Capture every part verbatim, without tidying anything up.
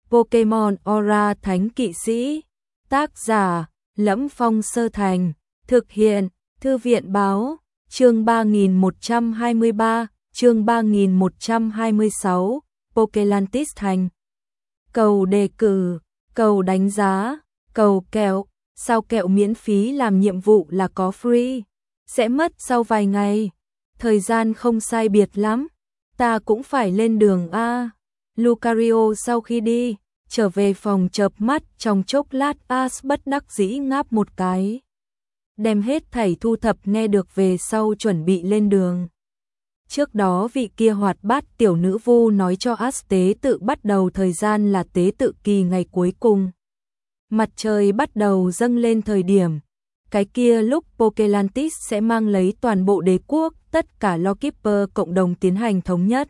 Pokemon Aura Thánh Kỵ Sĩ. Tác giả: Lẫm Phong Sơ Thành. Thực hiện: Thư viện báo. Chương ba nghìn một trăm hai mươi ba, chương ba nghìn một trăm hai mươi sáu, Pokelantis thành. Cầu đề cử, cầu đánh giá, cầu kẹo, sao kẹo miễn phí làm nhiệm vụ là có free, sẽ mất sau vài ngày, thời gian không sai biệt lắm, ta cũng phải lên đường a. Lucario sau khi đi, trở về phòng chợp mắt trong chốc lát Ash bất đắc dĩ ngáp một cái. Đem hết thảy thu thập nghe được về sau chuẩn bị lên đường. Trước đó vị kia hoạt bát tiểu nữ vu nói cho Ash tế tự bắt đầu thời gian là tế tự kỳ ngày cuối cùng. Mặt trời bắt đầu dâng lên thời điểm. Cái kia lúc Pokelantis sẽ mang lấy toàn bộ đế quốc, tất cả Lawkeeper cộng đồng tiến hành thống nhất.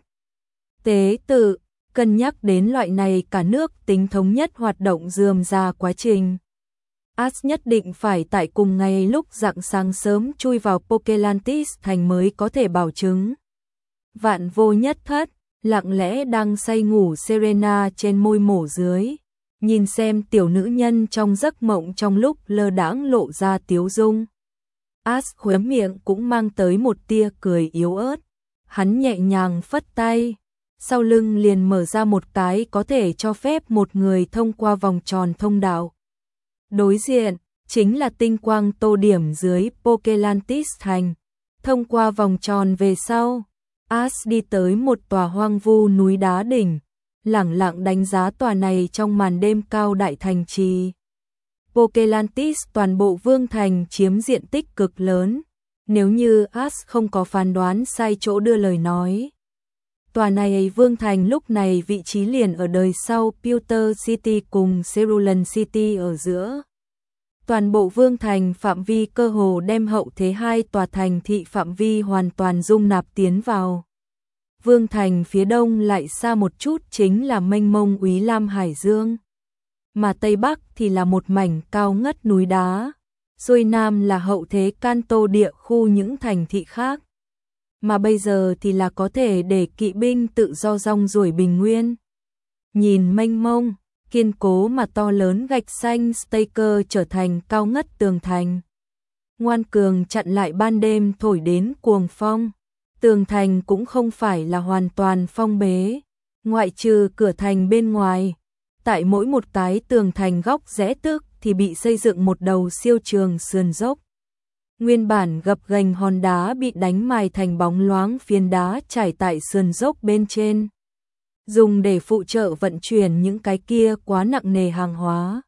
Tế tự, cân nhắc đến loại này cả nước tính thống nhất hoạt động rườm rà quá trình. Ash nhất định phải tại cùng ngày lúc rạng sáng sớm chui vào Pokelantis thành mới có thể bảo chứng. Vạn vô nhất thất, lặng lẽ đang say ngủ Serena trên môi mổ dưới. Nhìn xem tiểu nữ nhân trong giấc mộng trong lúc lơ đãng lộ ra tiếu dung. Ash khóe miệng cũng mang tới một tia cười yếu ớt. Hắn nhẹ nhàng phất tay. Sau lưng liền mở ra một cái có thể cho phép một người thông qua vòng tròn thông đạo. Đối diện, chính là tinh quang tô điểm dưới Pokelantis thành. Thông qua vòng tròn về sau, Ash đi tới một tòa hoang vu núi đá đỉnh, lẳng lặng đánh giá tòa này trong màn đêm cao đại thành trì. Pokelantis toàn bộ vương thành chiếm diện tích cực lớn, nếu như Ash không có phán đoán sai chỗ đưa lời nói. Tòa này vương thành lúc này vị trí liền ở đời sau Pewter City cùng Cerulean City ở giữa. Toàn bộ vương thành phạm vi cơ hồ đem hậu thế hai tòa thành thị phạm vi hoàn toàn dung nạp tiến vào. Vương thành phía đông lại xa một chút chính là mênh mông Úy Lam Hải Dương. Mà tây bắc thì là một mảnh cao ngất núi đá. Xuôi nam là hậu thế Kanto địa khu những thành thị khác. Mà bây giờ thì là có thể để kỵ binh tự do rong ruổi bình nguyên. Nhìn mênh mông, kiên cố mà to lớn gạch xanh Staker trở thành cao ngất tường thành. Ngoan cường chặn lại ban đêm thổi đến cuồng phong. Tường thành cũng không phải là hoàn toàn phong bế, ngoại trừ cửa thành bên ngoài. Tại mỗi một cái tường thành góc rẽ tức thì bị xây dựng một đầu siêu trường sườn dốc. Nguyên bản gập ghềnh hòn đá bị đánh mài thành bóng loáng phiến đá trải tại sườn dốc bên trên. Dùng để phụ trợ vận chuyển những cái kia quá nặng nề hàng hóa.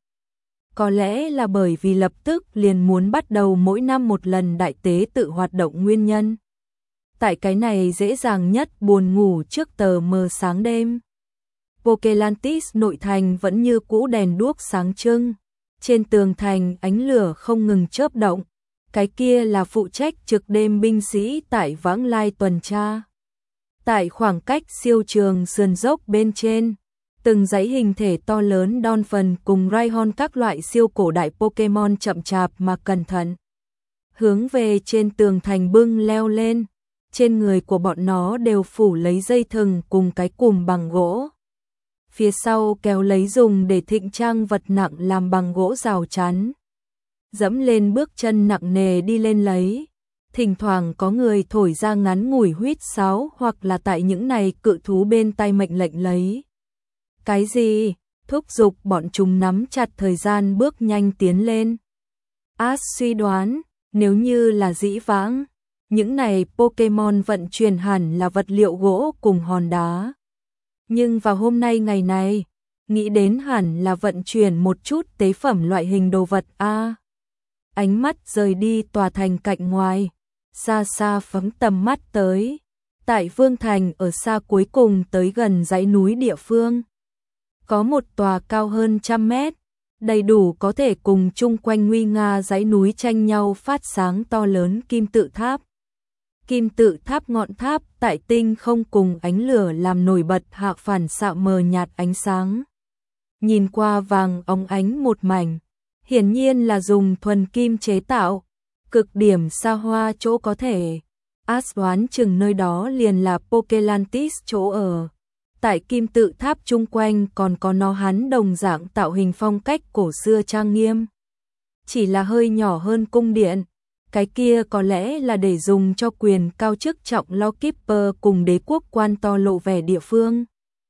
Có lẽ là bởi vì lập tức liền muốn bắt đầu mỗi năm một lần đại tế tự hoạt động nguyên nhân. Tại cái này dễ dàng nhất buồn ngủ trước tờ mờ sáng đêm. Pokelantis nội thành vẫn như cũ đèn đuốc sáng trưng. Trên tường thành ánh lửa không ngừng chớp động. Cái kia là phụ trách trực đêm binh sĩ tại vãng lai tuần tra. Tại khoảng cách siêu trường sườn dốc bên trên, từng dãy hình thể to lớn Donphan cùng Rhyhorn các loại siêu cổ đại Pokemon chậm chạp mà cẩn thận. Hướng về trên tường thành bưng leo lên, trên người của bọn nó đều phủ lấy dây thừng cùng cái cùm bằng gỗ. Phía sau kéo lấy dùng để thịnh trang vật nặng làm bằng gỗ rào chắn. Dẫm lên bước chân nặng nề đi lên lấy. Thỉnh thoảng có người thổi ra ngắn ngủi huýt sáo hoặc là tại những này cự thú bên tai mệnh lệnh lấy. Cái gì? Thúc giục bọn chúng nắm chặt thời gian bước nhanh tiến lên. Ash suy đoán, nếu như là dĩ vãng, những này Pokemon vận chuyển hẳn là vật liệu gỗ cùng hòn đá. Nhưng vào hôm nay ngày này, nghĩ đến hẳn là vận chuyển một chút tế phẩm loại hình đồ vật a. Ánh mắt rời đi tòa thành cạnh ngoài, xa xa phóng tầm mắt tới. Tại vương thành ở xa cuối cùng tới gần dãy núi địa phương. Có một tòa cao hơn trăm mét, đầy đủ có thể cùng chung quanh nguy nga dãy núi tranh nhau phát sáng to lớn kim tự tháp. Kim tự tháp ngọn tháp tại tinh không cùng ánh lửa làm nổi bật hạ phản xạ mờ nhạt ánh sáng. Nhìn qua vàng óng ánh một mảnh, hiển nhiên là dùng thuần kim chế tạo, cực điểm xa hoa chỗ có thể. Ash đoán chừng nơi đó liền là Pokelantis chỗ ở. Tại kim tự tháp chung quanh còn có nó hắn đồng dạng tạo hình phong cách cổ xưa trang nghiêm. Chỉ là hơi nhỏ hơn cung điện. Cái kia có lẽ là để dùng cho quyền cao chức trọng Lawkeeper cùng đế quốc quan to lộ vẻ địa phương.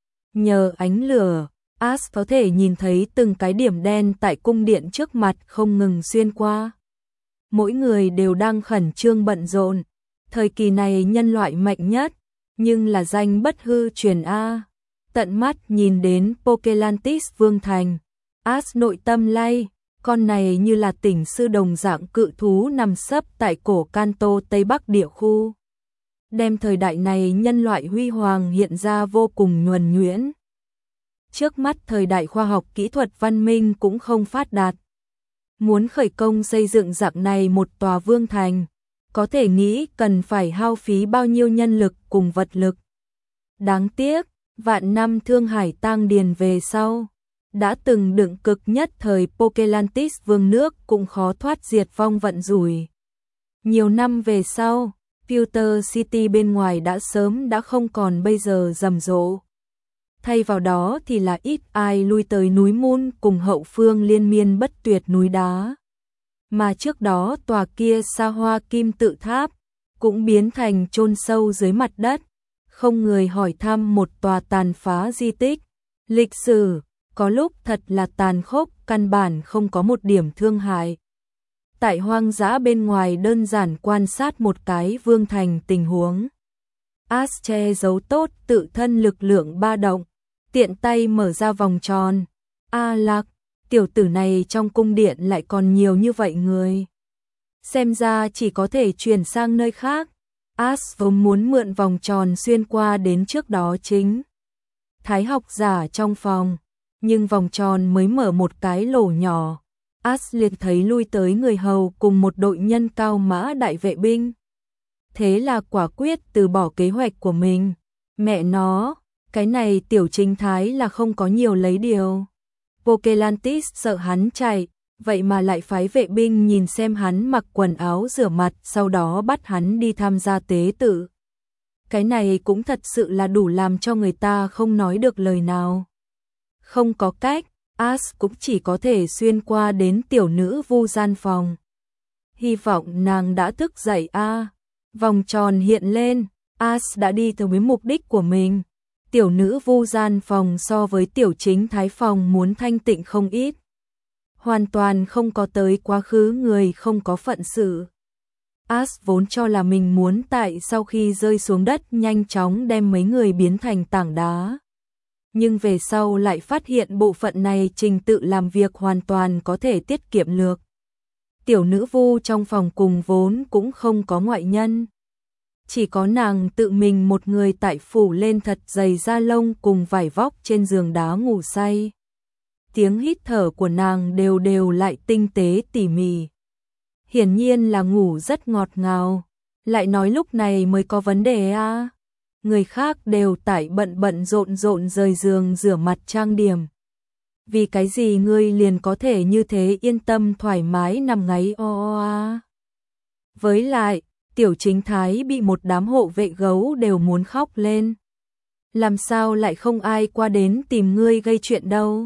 Nhờ ánh lửa, Ash có thể nhìn thấy từng cái điểm đen tại cung điện trước mặt không ngừng xuyên qua. Mỗi người đều đang khẩn trương bận rộn. Thời kỳ này nhân loại mạnh nhất, nhưng là danh bất hư truyền A. Tận mắt nhìn đến Pokelantis Vương Thành, Ash nội tâm lay, con này như là tỉnh sư đồng dạng cự thú nằm sấp tại cổ Kanto Tây Bắc địa khu. Đem thời đại này nhân loại huy hoàng hiện ra vô cùng nhuần nhuyễn. Trước mắt thời đại khoa học kỹ thuật văn minh cũng không phát đạt. Muốn khởi công xây dựng dạng này một tòa vương thành, có thể nghĩ cần phải hao phí bao nhiêu nhân lực cùng vật lực. Đáng tiếc, vạn năm Thương Hải tang điền về sau, đã từng đựng cực nhất thời Pokelantis vương nước cũng khó thoát diệt vong vận rủi. Nhiều năm về sau, Pewter City bên ngoài đã sớm đã không còn bây giờ rầm rộ. Thay vào đó thì là ít ai lui tới núi Moon cùng hậu phương liên miên bất tuyệt núi đá. Mà trước đó tòa kia xa hoa kim tự tháp cũng biến thành chôn sâu dưới mặt đất, không người hỏi thăm một tòa tàn phá di tích. Lịch sử, có lúc thật là tàn khốc, căn bản không có một điểm thương hại. Tại hoang dã bên ngoài đơn giản quan sát một cái vương thành tình huống. Ash che giấu tốt tự thân lực lượng ba động, tiện tay mở ra vòng tròn. A Lạc, tiểu tử này trong cung điện lại còn nhiều như vậy người. Xem ra chỉ có thể chuyển sang nơi khác. Ash vốn muốn mượn vòng tròn xuyên qua đến trước đó chính Thái học giả trong phòng, nhưng vòng tròn mới mở một cái lỗ nhỏ. Ash liền thấy lui tới người hầu cùng một đội nhân cao mã đại vệ binh. Thế là quả quyết từ bỏ kế hoạch của mình. Mẹ nó, cái này tiểu chính thái là không có nhiều lấy điều. Pokelantis sợ hắn chạy, vậy mà lại phái vệ binh nhìn xem hắn mặc quần áo rửa mặt, sau đó bắt hắn đi tham gia tế tự. Cái này cũng thật sự là đủ làm cho người ta không nói được lời nào. Không có cách, Ash cũng chỉ có thể xuyên qua đến tiểu nữ vu gian phòng. Hy vọng nàng đã thức dậy a. Vòng tròn hiện lên, Ash đã đi tới với mục đích của mình. Tiểu nữ vu gian phòng so với tiểu chính thái phòng muốn thanh tịnh không ít. Hoàn toàn không có tới quá khứ người không có phận sự. Ash vốn cho là mình muốn tại sau khi rơi xuống đất nhanh chóng đem mấy người biến thành tảng đá. Nhưng về sau lại phát hiện bộ phận này trình tự làm việc hoàn toàn có thể tiết kiệm lược. Tiểu nữ vu trong phòng cùng vốn cũng không có ngoại nhân. Chỉ có nàng tự mình một người tại phủ lên thật dày da lông cùng vải vóc trên giường đá ngủ say. Tiếng hít thở của nàng đều đều lại tinh tế tỉ mỉ. Hiển nhiên là ngủ rất ngọt ngào. Lại nói lúc này mới có vấn đề à. Người khác đều tại bận bận rộn rộn rời giường rửa mặt trang điểm. Vì cái gì ngươi liền có thể như thế yên tâm thoải mái nằm ngáy o o a. Với lại, tiểu chính thái bị một đám hộ vệ gấu đều muốn khóc lên. Làm sao lại không ai qua đến tìm ngươi gây chuyện đâu.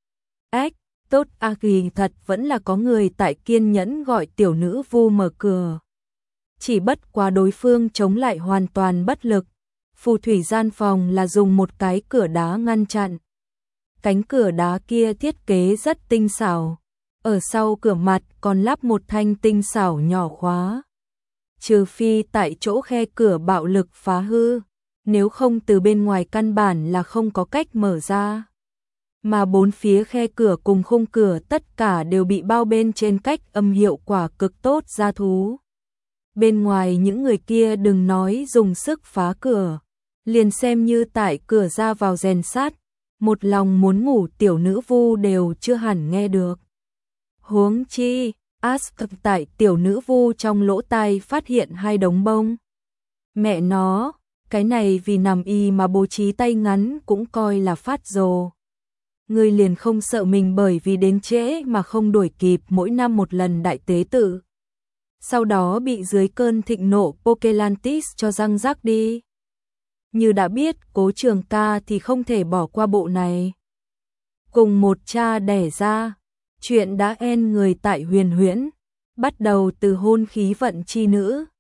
Ếch, tốt a kỳ thật vẫn là có người tại kiên nhẫn gọi tiểu nữ vu mở cửa. Chỉ bất quá đối phương chống lại hoàn toàn bất lực. Phù thủy gian phòng là dùng một cái cửa đá ngăn chặn. Cánh cửa đá kia thiết kế rất tinh xảo. Ở sau cửa mặt còn lắp một thanh tinh xảo nhỏ khóa. Trừ phi tại chỗ khe cửa bạo lực phá hư, nếu không từ bên ngoài căn bản là không có cách mở ra. Mà bốn phía khe cửa cùng khung cửa tất cả đều bị bao bên trên cách âm hiệu quả cực tốt ra thú. Bên ngoài những người kia đừng nói dùng sức phá cửa, liền xem như tại cửa ra vào rèn sát, một lòng muốn ngủ tiểu nữ vu đều chưa hẳn nghe được. Huống chi, Ash tại tiểu nữ vu trong lỗ tai phát hiện hai đống bông. Mẹ nó, cái này vì nằm y mà bố trí tay ngắn cũng coi là phát rồ. Ngươi liền không sợ mình bởi vì đến trễ mà không đuổi kịp mỗi năm một lần đại tế tự. Sau đó bị dưới cơn thịnh nộ Pokelantis cho răng rắc đi. như đã biết Cố Trường Ca thì không thể bỏ qua bộ này. Cùng một cha đẻ ra, chuyện đã en người tại Huyền Huyễn, bắt đầu từ hôn khí vận chi nữ,